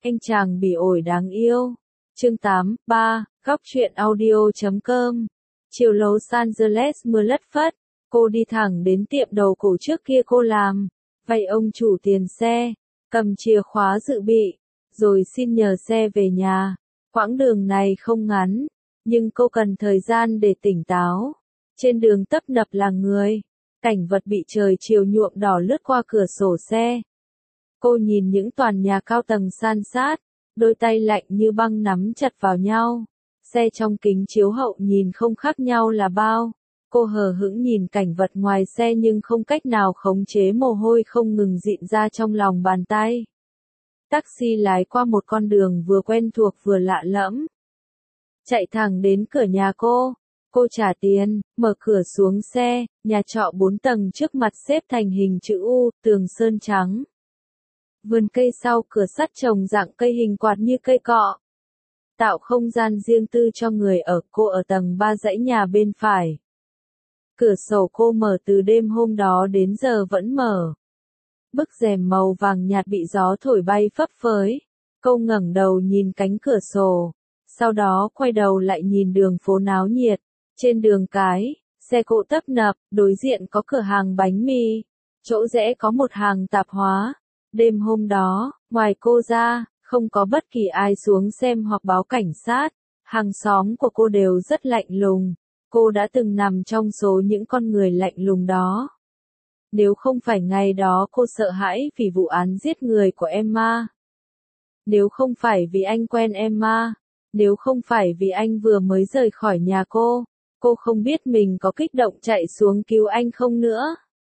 Anh chàng bị ổi đáng yêu. Chương 8, 3, góc truyện audio.com. Chiều Los Angeles mưa lất phất, cô đi thẳng đến tiệm đầu cổ trước kia cô làm, vay ông chủ tiền xe, cầm chìa khóa dự bị, rồi xin nhờ xe về nhà. Quãng đường này không ngắn, nhưng cô cần thời gian để tỉnh táo. Trên đường tấp nập là người, cảnh vật bị trời chiều nhuộm đỏ lướt qua cửa sổ xe. Cô nhìn những tòa nhà cao tầng san sát, đôi tay lạnh như băng nắm chặt vào nhau. Xe trong kính chiếu hậu nhìn không khác nhau là bao. Cô hờ hững nhìn cảnh vật ngoài xe nhưng không cách nào khống chế mồ hôi không ngừng dịn ra trong lòng bàn tay. Taxi lái qua một con đường vừa quen thuộc vừa lạ lẫm. Chạy thẳng đến cửa nhà cô trả tiền, mở cửa xuống xe, nhà trọ 4 tầng trước mặt xếp thành hình chữ U, tường sơn trắng. Vườn cây sau cửa sắt trồng dạng cây hình quạt như cây cọ. Tạo không gian riêng tư cho người ở, cô ở tầng 3 dãy nhà bên phải. Cửa sổ cô mở từ đêm hôm đó đến giờ vẫn mở. Bức rèm màu vàng nhạt bị gió thổi bay phấp phới. Cô ngẩng đầu nhìn cánh cửa sổ. Sau đó quay đầu lại nhìn đường phố náo nhiệt. Trên đường cái, xe cộ tấp nập, đối diện có cửa hàng bánh mì. Chỗ rẽ có một hàng tạp hóa. Đêm hôm đó, ngoài cô ra, không có bất kỳ ai xuống xem hoặc báo cảnh sát. Hàng xóm của cô đều rất lạnh lùng. Cô đã từng nằm trong số những con người lạnh lùng đó. Nếu không phải ngày đó cô sợ hãi vì vụ án giết người của Emma. Nếu không phải vì anh quen Emma. Nếu không phải vì anh vừa mới rời khỏi nhà cô không biết mình có kích động chạy xuống cứu anh không nữa.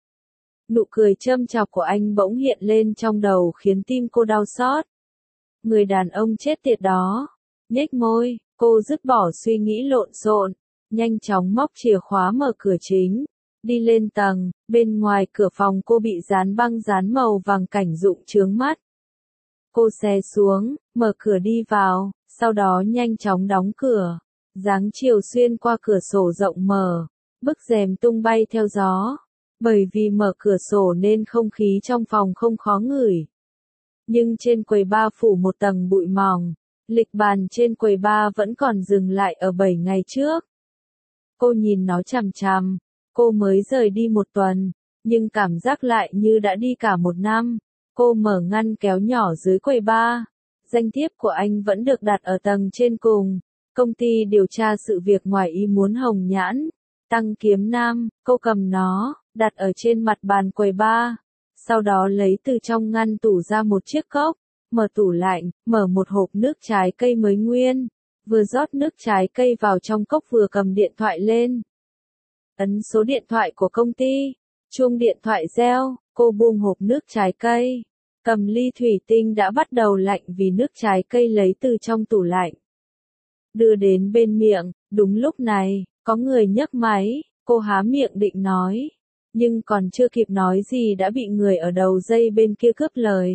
Nụ cười châm chọc của anh bỗng hiện lên trong đầu khiến tim cô đau xót. Người đàn ông chết tiệt đó. Nhếch môi, cô dứt bỏ suy nghĩ lộn xộn, nhanh chóng móc chìa khóa mở cửa chính. Đi lên tầng, bên ngoài cửa phòng cô bị dán băng dán màu vàng cảnh dụng chướng mắt. Cô xé xuống, mở cửa đi vào, sau đó nhanh chóng đóng cửa. Dáng chiều xuyên qua cửa sổ rộng mở, bức rèm tung bay theo gió. Bởi vì mở cửa sổ nên không khí trong phòng không khó ngửi. Nhưng trên quầy bar phủ một tầng bụi mỏng, lịch bàn trên quầy bar vẫn còn dừng lại ở 7 ngày trước. Cô nhìn nó chằm chằm, cô mới rời đi 1 tuần, nhưng cảm giác lại như đã đi cả 1 năm. Cô mở ngăn kéo nhỏ dưới quầy bar. Danh thiếp của anh vẫn được đặt ở tầng trên cùng. Công ty điều tra sự việc ngoài ý muốn Hồng Nhãn. Tăng Kiếm Nam, cô cầm nó, đặt ở trên mặt bàn quầy bar. Sau đó lấy từ trong ngăn tủ ra một chiếc cốc, mở tủ lạnh, mở một hộp nước trái cây mới nguyên. Vừa rót nước trái cây vào trong cốc vừa cầm điện thoại lên. Ấn số điện thoại của công ty, chuông điện thoại reo, cô buông hộp nước trái cây. Cầm ly thủy tinh đã bắt đầu lạnh vì nước trái cây lấy từ trong tủ lạnh. Đưa đến bên miệng, đúng lúc này, có người nhấc máy, cô há miệng định nói. Nhưng còn chưa kịp nói gì đã bị người ở đầu dây bên kia cướp lời.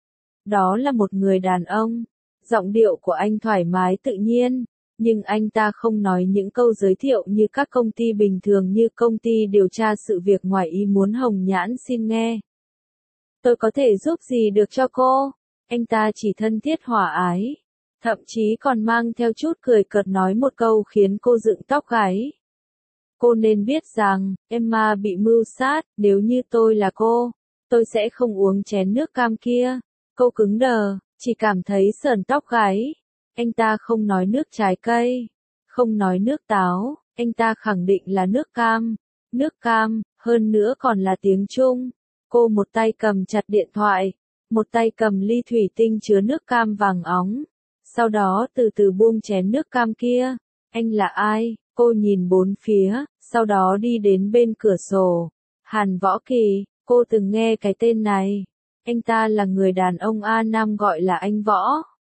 Đó là một người đàn ông. Giọng điệu của anh thoải mái tự nhiên, nhưng anh ta không nói những câu giới thiệu như các công ty bình thường như công ty điều tra sự việc ngoài ý muốn Hồng Nhãn xin nghe. Tôi có thể giúp gì được cho cô? Anh ta chỉ thân thiết hòa ái. Thậm chí còn mang theo chút cười cợt nói một câu khiến cô dựng tóc gáy. Cô nên biết rằng, Emma bị mưu sát, nếu như tôi là cô, tôi sẽ không uống chén nước cam kia. Cô cứng đờ, chỉ cảm thấy sởn tóc gáy. Anh ta không nói nước trái cây, không nói nước táo, anh ta khẳng định là nước cam. Nước cam, hơn nữa còn là tiếng Trung. Cô một tay cầm chặt điện thoại, một tay cầm ly thủy tinh chứa nước cam vàng óng. Sau đó từ từ buông chén nước cam kia. Anh là ai? Cô nhìn bốn phía, sau đó đi đến bên cửa sổ. Hàn Võ Kỳ, cô từng nghe cái tên này. Anh ta là người đàn ông A Nam gọi là anh Võ.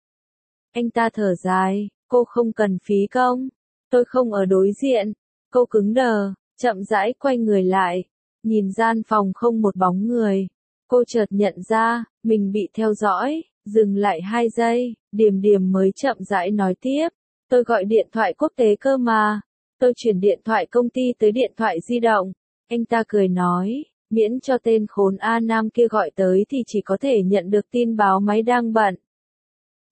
Anh ta thở dài, cô không cần phí công. Tôi không ở đối diện. Cô cứng đờ, chậm rãi quay người lại. Nhìn gian phòng không một bóng người. Cô chợt nhận ra, mình bị theo dõi. Dừng lại 2 giây, Điềm Điềm mới chậm rãi nói tiếp. Tôi gọi điện thoại quốc tế cơ mà. Tôi chuyển điện thoại công ty tới điện thoại di động. Anh ta cười nói, miễn cho tên khốn A Nam kia gọi tới thì chỉ có thể nhận được tin báo máy đang bận.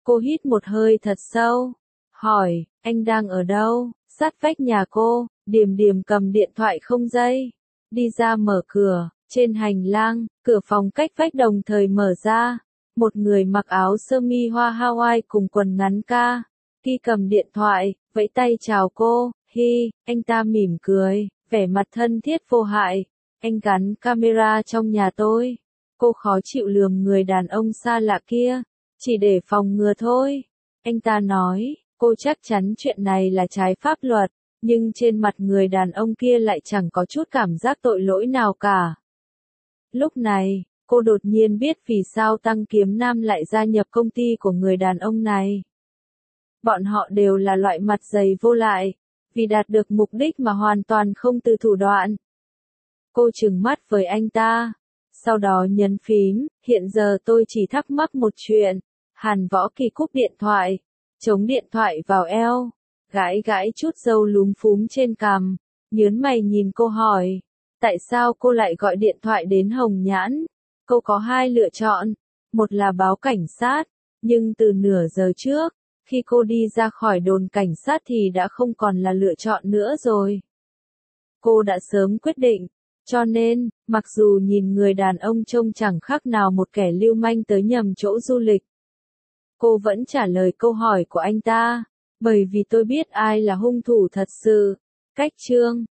Cô hít một hơi thật sâu, hỏi, anh đang ở đâu? Sát vách nhà cô, Điềm Điềm cầm điện thoại không dây, đi ra mở cửa, trên hành lang, cửa phòng cách vách đồng thời mở ra. Một người mặc áo sơ mi hoa Hawaii cùng quần ngắn ca, Ki cầm điện thoại, vẫy tay chào cô, hi, anh ta mỉm cười, vẻ mặt thân thiết vô hại, anh gắn camera trong nhà tôi. Cô khó chịu lườm người đàn ông xa lạ kia, chỉ để phòng ngừa thôi. Anh ta nói, cô chắc chắn chuyện này là trái pháp luật, nhưng trên mặt người đàn ông kia lại chẳng có chút cảm giác tội lỗi nào cả. Lúc này, cô đột nhiên biết vì sao Tăng Kiếm Nam lại gia nhập công ty của người đàn ông này. Bọn họ đều là loại mặt dày vô lại, vì đạt được mục đích mà hoàn toàn không từ thủ đoạn. Cô trừng mắt với anh ta, sau đó nhấn phím, hiện giờ tôi chỉ thắc mắc một chuyện. Hàn Võ Kỳ cúp điện thoại, chống điện thoại vào eo, gãi gãi chút râu lúm phúm trên cằm, nhớn mày nhìn cô hỏi, tại sao cô lại gọi điện thoại đến Hồng Nhãn? Cô có hai lựa chọn, một là báo cảnh sát, nhưng từ nửa giờ trước, khi cô đi ra khỏi đồn cảnh sát thì đã không còn là lựa chọn nữa rồi. Cô đã sớm quyết định, cho nên, mặc dù nhìn người đàn ông trông chẳng khác nào một kẻ lưu manh tới nhầm chỗ du lịch, cô vẫn trả lời câu hỏi của anh ta, bởi vì tôi biết ai là hung thủ thật sự. Cách chương